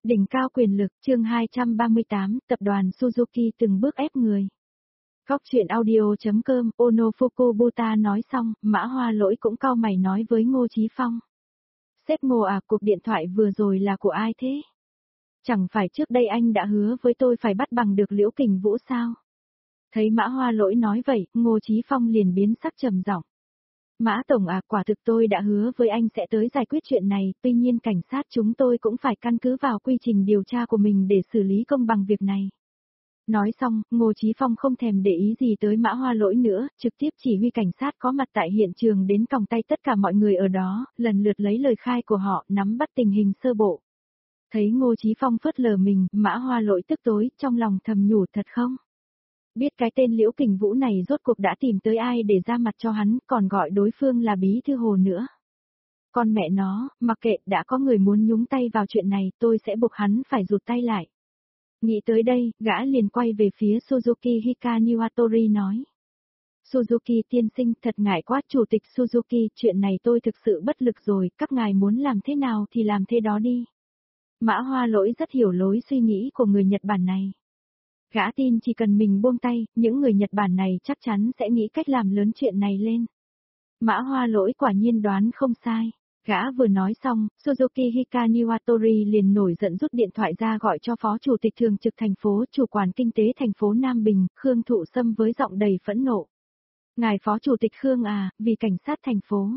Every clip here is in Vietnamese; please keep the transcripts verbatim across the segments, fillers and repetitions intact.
Đỉnh cao quyền lực, chương hai trăm ba mươi tám, tập đoàn Suzuki từng bước ép người. Góc truyện audio.com, Onofuku Buta nói xong, Mã Hoa Lỗi cũng cau mày nói với Ngô Chí Phong. Sếp Ngô à, cuộc điện thoại vừa rồi là của ai thế? Chẳng phải trước đây anh đã hứa với tôi phải bắt bằng được Liễu Kình Vũ sao? Thấy Mã Hoa Lỗi nói vậy, Ngô Chí Phong liền biến sắc trầm giọng. Mã Tổng à, quả thực tôi đã hứa với anh sẽ tới giải quyết chuyện này, tuy nhiên cảnh sát chúng tôi cũng phải căn cứ vào quy trình điều tra của mình để xử lý công bằng việc này. Nói xong, Ngô Chí Phong không thèm để ý gì tới Mã Hoa Lỗi nữa, trực tiếp chỉ huy cảnh sát có mặt tại hiện trường đến còng tay tất cả mọi người ở đó, lần lượt lấy lời khai của họ, nắm bắt tình hình sơ bộ. Thấy Ngô Chí Phong phớt lờ mình, Mã Hoa Lỗi tức tối, trong lòng thầm nhủ thật không? Biết cái tên Liễu Kình Vũ này rốt cuộc đã tìm tới ai để ra mặt cho hắn, còn gọi đối phương là Bí Thư Hồ nữa. Con mẹ nó, mặc kệ, đã có người muốn nhúng tay vào chuyện này, tôi sẽ buộc hắn phải rụt tay lại. Nghĩ tới đây, gã liền quay về phía Suzuki Hika Niwatori nói. Suzuki tiên sinh, thật ngại quá, Chủ tịch Suzuki, chuyện này tôi thực sự bất lực rồi, các ngài muốn làm thế nào thì làm thế đó đi. Mã Hoa Lỗi rất hiểu lối suy nghĩ của người Nhật Bản này. Gã tin chỉ cần mình buông tay, những người Nhật Bản này chắc chắn sẽ nghĩ cách làm lớn chuyện này lên. Mã Hoa Lỗi quả nhiên đoán không sai. Gã vừa nói xong, Suzuki Hika Niwatori liền nổi giận rút điện thoại ra gọi cho Phó Chủ tịch Thường trực thành phố, Chủ quản Kinh tế thành phố Nam Bình, Khương Thụ Sâm với giọng đầy phẫn nộ. Ngài Phó Chủ tịch Khương à, vì cảnh sát thành phố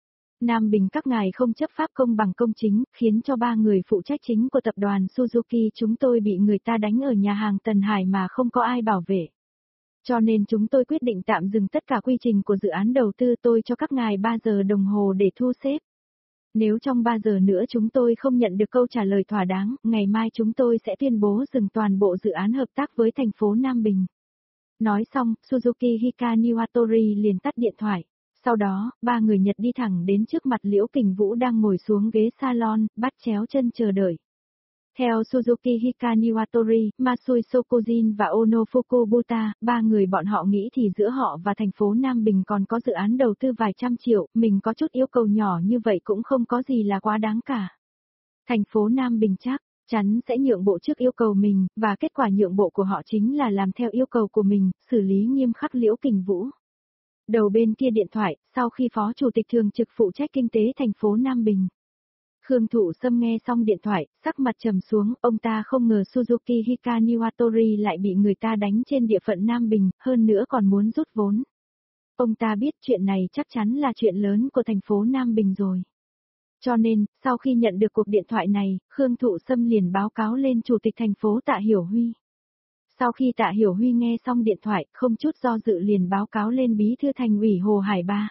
Nam Bình các ngài không chấp pháp công bằng công chính, khiến cho ba người phụ trách chính của tập đoàn Suzuki chúng tôi bị người ta đánh ở nhà hàng Tần Hải mà không có ai bảo vệ. Cho nên chúng tôi quyết định tạm dừng tất cả quy trình của dự án đầu tư, tôi cho các ngài ba giờ đồng hồ để thu xếp. Nếu trong ba giờ nữa chúng tôi không nhận được câu trả lời thỏa đáng, ngày mai chúng tôi sẽ tuyên bố dừng toàn bộ dự án hợp tác với thành phố Nam Bình. Nói xong, Suzuki Hika Niwatori liền tắt điện thoại. Sau đó, ba người Nhật đi thẳng đến trước mặt Liễu Kình Vũ đang ngồi xuống ghế salon, bắt chéo chân chờ đợi. Theo Suzuki Hika Niwatori, Masui Sokojin và Onofuku Buta, ba người bọn họ nghĩ thì giữa họ và thành phố Nam Bình còn có dự án đầu tư vài trăm triệu, mình có chút yêu cầu nhỏ như vậy cũng không có gì là quá đáng cả. Thành phố Nam Bình chắc chắn sẽ nhượng bộ trước yêu cầu mình, và kết quả nhượng bộ của họ chính là làm theo yêu cầu của mình, xử lý nghiêm khắc Liễu Kình Vũ. Đầu bên kia điện thoại, sau khi Phó Chủ tịch Thường trực phụ trách kinh tế thành phố Nam Bình. Khương Thụ Sâm nghe xong điện thoại, sắc mặt trầm xuống, ông ta không ngờ Suzuki Hika Niwatori lại bị người ta đánh trên địa phận Nam Bình, hơn nữa còn muốn rút vốn. Ông ta biết chuyện này chắc chắn là chuyện lớn của thành phố Nam Bình rồi. Cho nên, sau khi nhận được cuộc điện thoại này, Khương Thụ Sâm liền báo cáo lên Chủ tịch thành phố Tạ Hiểu Huy. Sau khi Tạ Hiểu Huy nghe xong điện thoại, không chút do dự liền báo cáo lên Bí thư Thành ủy Hồ Hải Ba.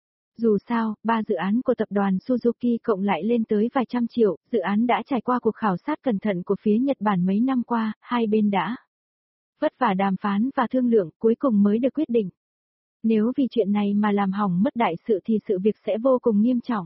Dù sao, ba dự án của tập đoàn Suzuki cộng lại lên tới vài trăm triệu, dự án đã trải qua cuộc khảo sát cẩn thận của phía Nhật Bản mấy năm qua, hai bên đã vất vả đàm phán và thương lượng, cuối cùng mới được quyết định. Nếu vì chuyện này mà làm hỏng mất đại sự thì sự việc sẽ vô cùng nghiêm trọng.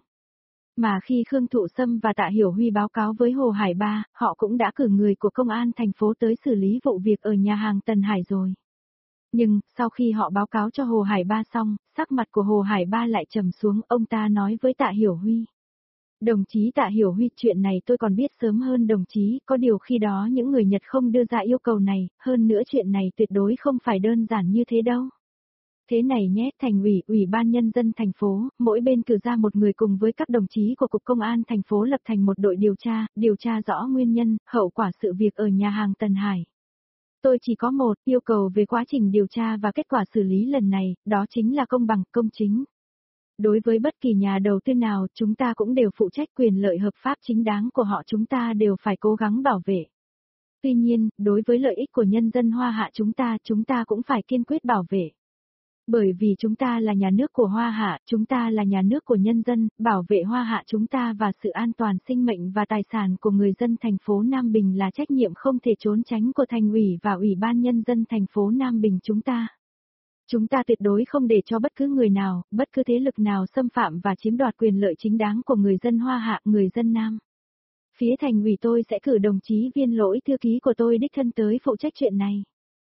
Mà khi Khương Thụ Sâm và Tạ Hiểu Huy báo cáo với Hồ Hải Ba, họ cũng đã cử người của công an thành phố tới xử lý vụ việc ở nhà hàng Tần Hải rồi. Nhưng, sau khi họ báo cáo cho Hồ Hải Ba xong, sắc mặt của Hồ Hải Ba lại trầm xuống, ông ta nói với Tạ Hiểu Huy. Đồng chí Tạ Hiểu Huy, chuyện này tôi còn biết sớm hơn đồng chí, có điều khi đó những người Nhật không đưa ra yêu cầu này, hơn nữa chuyện này tuyệt đối không phải đơn giản như thế đâu. Thế này nhé, thành ủy, ủy ban nhân dân thành phố, mỗi bên cử ra một người cùng với các đồng chí của Cục Công an thành phố lập thành một đội điều tra, điều tra rõ nguyên nhân, hậu quả sự việc ở nhà hàng Tần Hải. Tôi chỉ có một yêu cầu về quá trình điều tra và kết quả xử lý lần này, đó chính là công bằng, công chính. Đối với bất kỳ nhà đầu tư nào, chúng ta cũng đều phụ trách quyền lợi hợp pháp chính đáng của họ, chúng ta đều phải cố gắng bảo vệ. Tuy nhiên, đối với lợi ích của nhân dân Hoa Hạ chúng ta, chúng ta cũng phải kiên quyết bảo vệ. Bởi vì chúng ta là nhà nước của Hoa Hạ, chúng ta là nhà nước của nhân dân, bảo vệ Hoa Hạ chúng ta và sự an toàn sinh mệnh và tài sản của người dân thành phố Nam Bình là trách nhiệm không thể trốn tránh của thành ủy và ủy ban nhân dân thành phố Nam Bình chúng ta. Chúng ta tuyệt đối không để cho bất cứ người nào, bất cứ thế lực nào xâm phạm và chiếm đoạt quyền lợi chính đáng của người dân Hoa Hạ, người dân Nam. Phía thành ủy tôi sẽ cử đồng chí Viên Lỗi, thư ký của tôi đích thân tới phụ trách chuyện này.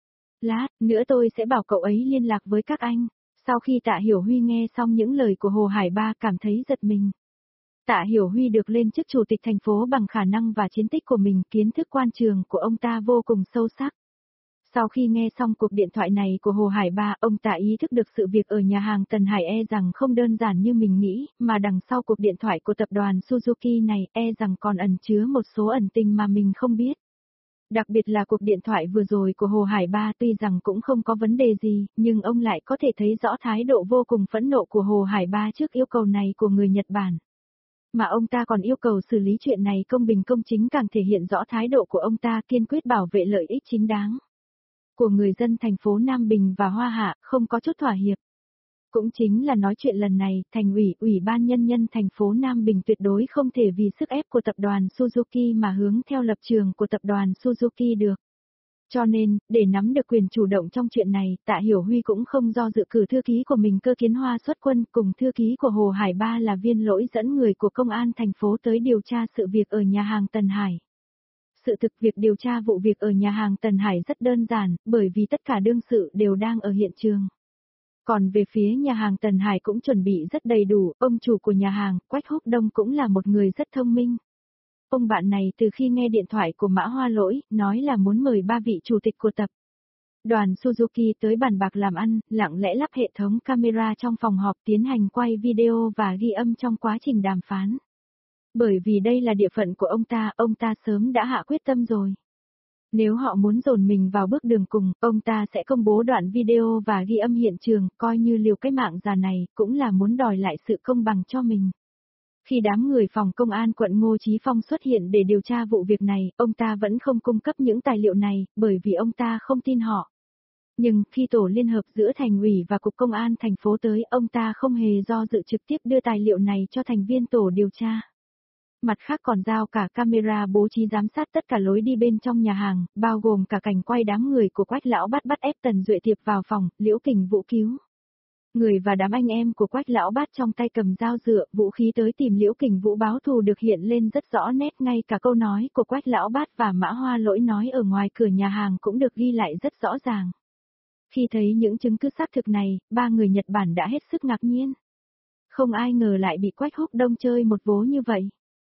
Lát nữa tôi sẽ bảo cậu ấy liên lạc với các anh. Sau khi Tạ Hiểu Huy nghe xong những lời của Hồ Hải Ba cảm thấy giật mình. Tạ Hiểu Huy được lên chức chủ tịch thành phố bằng khả năng và chiến tích của mình, kiến thức quan trường của ông ta vô cùng sâu sắc. Sau khi nghe xong cuộc điện thoại này của Hồ Hải Ba, ông ta ý thức được sự việc ở nhà hàng Tần Hải e rằng không đơn giản như mình nghĩ, mà đằng sau cuộc điện thoại của tập đoàn Suzuki này e rằng còn ẩn chứa một số ẩn tình mà mình không biết. Đặc biệt là cuộc điện thoại vừa rồi của Hồ Hải Ba tuy rằng cũng không có vấn đề gì, nhưng ông lại có thể thấy rõ thái độ vô cùng phẫn nộ của Hồ Hải Ba trước yêu cầu này của người Nhật Bản. Mà ông ta còn yêu cầu xử lý chuyện này công bình công chính, càng thể hiện rõ thái độ của ông ta kiên quyết bảo vệ lợi ích chính đáng của người dân thành phố Nam Bình và Hoa Hạ, không có chút thỏa hiệp. Cũng chính là nói chuyện lần này, thành ủy, ủy ban nhân dân thành phố Nam Bình tuyệt đối không thể vì sức ép của tập đoàn Suzuki mà hướng theo lập trường của tập đoàn Suzuki được. Cho nên, để nắm được quyền chủ động trong chuyện này, Tạ Hiểu Huy cũng không do dự cử thư ký của mình Cơ Kiến Hoa xuất quân cùng thư ký của Hồ Hải Ba là Viên Lỗi dẫn người của công an thành phố tới điều tra sự việc ở nhà hàng Tần Hải. Sự thực việc điều tra vụ việc ở nhà hàng Tần Hải rất đơn giản, bởi vì tất cả đương sự đều đang ở hiện trường. Còn về phía nhà hàng Tần Hải cũng chuẩn bị rất đầy đủ, ông chủ của nhà hàng, Quách Húc Đông cũng là một người rất thông minh. Ông bạn này từ khi nghe điện thoại của Mã Hoa Lỗi, nói là muốn mời ba vị chủ tịch của tập đoàn Suzuki tới bàn bạc làm ăn, lặng lẽ lắp hệ thống camera trong phòng họp tiến hành quay video và ghi âm trong quá trình đàm phán. Bởi vì đây là địa phận của ông ta, ông ta sớm đã hạ quyết tâm rồi. Nếu họ muốn dồn mình vào bước đường cùng, ông ta sẽ công bố đoạn video và ghi âm hiện trường, coi như liều cái mạng già này, cũng là muốn đòi lại sự công bằng cho mình. Khi đám người phòng công an quận Ngô Chí Phong xuất hiện để điều tra vụ việc này, ông ta vẫn không cung cấp những tài liệu này, bởi vì ông ta không tin họ. Nhưng, khi tổ liên hợp giữa thành ủy và cục công an thành phố tới, ông ta không hề do dự trực tiếp đưa tài liệu này cho thành viên tổ điều tra. Mặt khác còn giao cả camera bố trí giám sát tất cả lối đi bên trong nhà hàng, bao gồm cả cảnh quay đám người của Quách Lão Bát bắt ép Tần Duệ Tiệp vào phòng, Liễu Kình Vũ cứu người và đám anh em của Quách Lão Bát trong tay cầm dao dựa, vũ khí tới tìm Liễu Kình Vũ báo thù được hiện lên rất rõ nét, ngay cả câu nói của Quách Lão Bát và Mã Hoa Lỗi nói ở ngoài cửa nhà hàng cũng được ghi lại rất rõ ràng. Khi thấy những chứng cứ xác thực này, ba người Nhật Bản đã hết sức ngạc nhiên. Không ai ngờ lại bị Quách Húc Đông chơi một vố như vậy.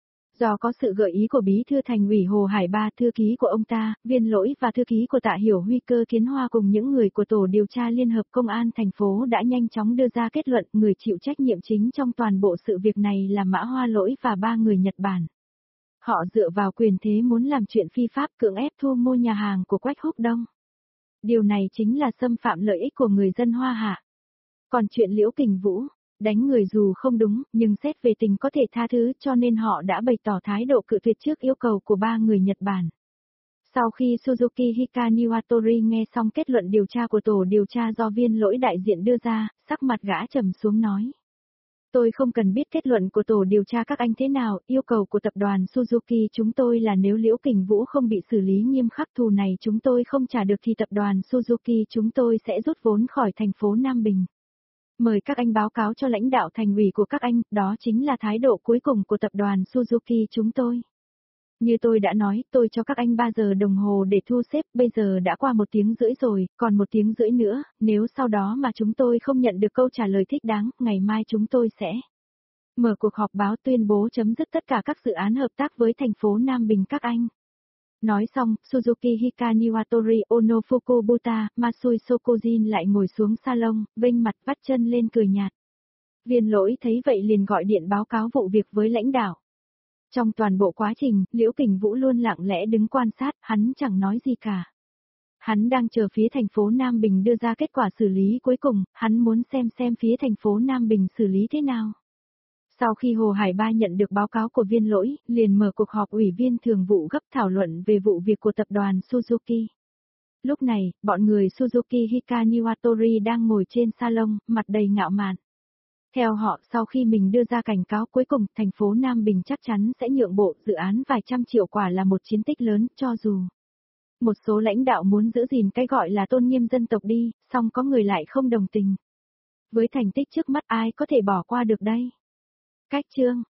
Do có sự gợi ý của bí thư thành ủy Hồ Hải Ba, thư ký của ông ta, Viên Lỗi và thư ký của Tạ Hiểu Huy, Cơ Kiến Hoa cùng những người của tổ điều tra liên hợp công an thành phố đã nhanh chóng đưa ra kết luận người chịu trách nhiệm chính trong toàn bộ sự việc này là Mã Hoa Lỗi và ba người Nhật Bản. Họ dựa vào quyền thế muốn làm chuyện phi pháp cưỡng ép thu mua nhà hàng của Quách Húc Đông. Điều này chính là xâm phạm lợi ích của người dân Hoa Hạ. Còn chuyện Liễu Kình Vũ đánh người dù không đúng, nhưng xét về tình có thể tha thứ, cho nên họ đã bày tỏ thái độ cự tuyệt trước yêu cầu của ba người Nhật Bản. Sau khi Suzuki Hika Niwatori nghe xong kết luận điều tra của tổ điều tra do Viên Lỗi đại diện đưa ra, sắc mặt gã trầm xuống nói. Tôi không cần biết kết luận của tổ điều tra các anh thế nào, yêu cầu của tập đoàn Suzuki chúng tôi là nếu Liễu Kình Vũ không bị xử lý nghiêm khắc thù này chúng tôi không trả được thì tập đoàn Suzuki chúng tôi sẽ rút vốn khỏi thành phố Nam Bình. Mời các anh báo cáo cho lãnh đạo thành ủy của các anh, đó chính là thái độ cuối cùng của tập đoàn Suzuki chúng tôi. Như tôi đã nói, tôi cho các anh ba giờ đồng hồ để thu xếp, bây giờ đã qua một tiếng rưỡi rồi, còn một tiếng rưỡi nữa, nếu sau đó mà chúng tôi không nhận được câu trả lời thích đáng, ngày mai chúng tôi sẽ mở cuộc họp báo tuyên bố chấm dứt tất cả các dự án hợp tác với thành phố Nam Bình các anh. Nói xong, Suzuki Hika Niwatori Onofuku Buta, Masui Sokojin lại ngồi xuống salon, vênh mặt vắt chân lên cười nhạt. Viên Lỗi thấy vậy liền gọi điện báo cáo vụ việc với lãnh đạo. Trong toàn bộ quá trình, Liễu Kình Vũ luôn lặng lẽ đứng quan sát, hắn chẳng nói gì cả. Hắn đang chờ phía thành phố Nam Bình đưa ra kết quả xử lý cuối cùng, hắn muốn xem xem phía thành phố Nam Bình xử lý thế nào. Sau khi Hồ Hải Ba nhận được báo cáo của Viên Lỗi, liền mở cuộc họp ủy viên thường vụ gấp thảo luận về vụ việc của tập đoàn Suzuki. Lúc này, bọn người Suzuki Hika Niwatori đang ngồi trên salon, mặt đầy ngạo mạn. Theo họ, sau khi mình đưa ra cảnh cáo cuối cùng, thành phố Nam Bình chắc chắn sẽ nhượng bộ, dự án vài trăm triệu quả là một chiến tích lớn, cho dù một số lãnh đạo muốn giữ gìn cái gọi là tôn nghiêm dân tộc đi, song có người lại không đồng tình. Với thành tích trước mắt ai có thể bỏ qua được đây? Cách chương